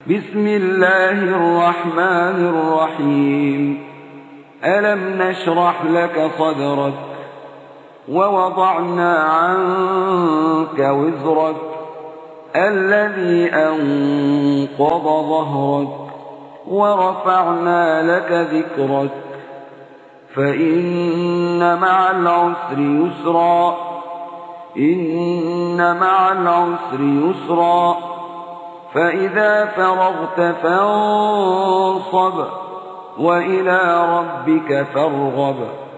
بسم الله الرحمن الرحيم. ألم نشرح لك صدرك ووضعنا عنك وزرك الذي أنقض ظهرك ورفعنا لك ذكرك فإن مع العسر يسرا إن مع العسر يسرا فإذا فرغت فانصب وإلى ربك فارغب.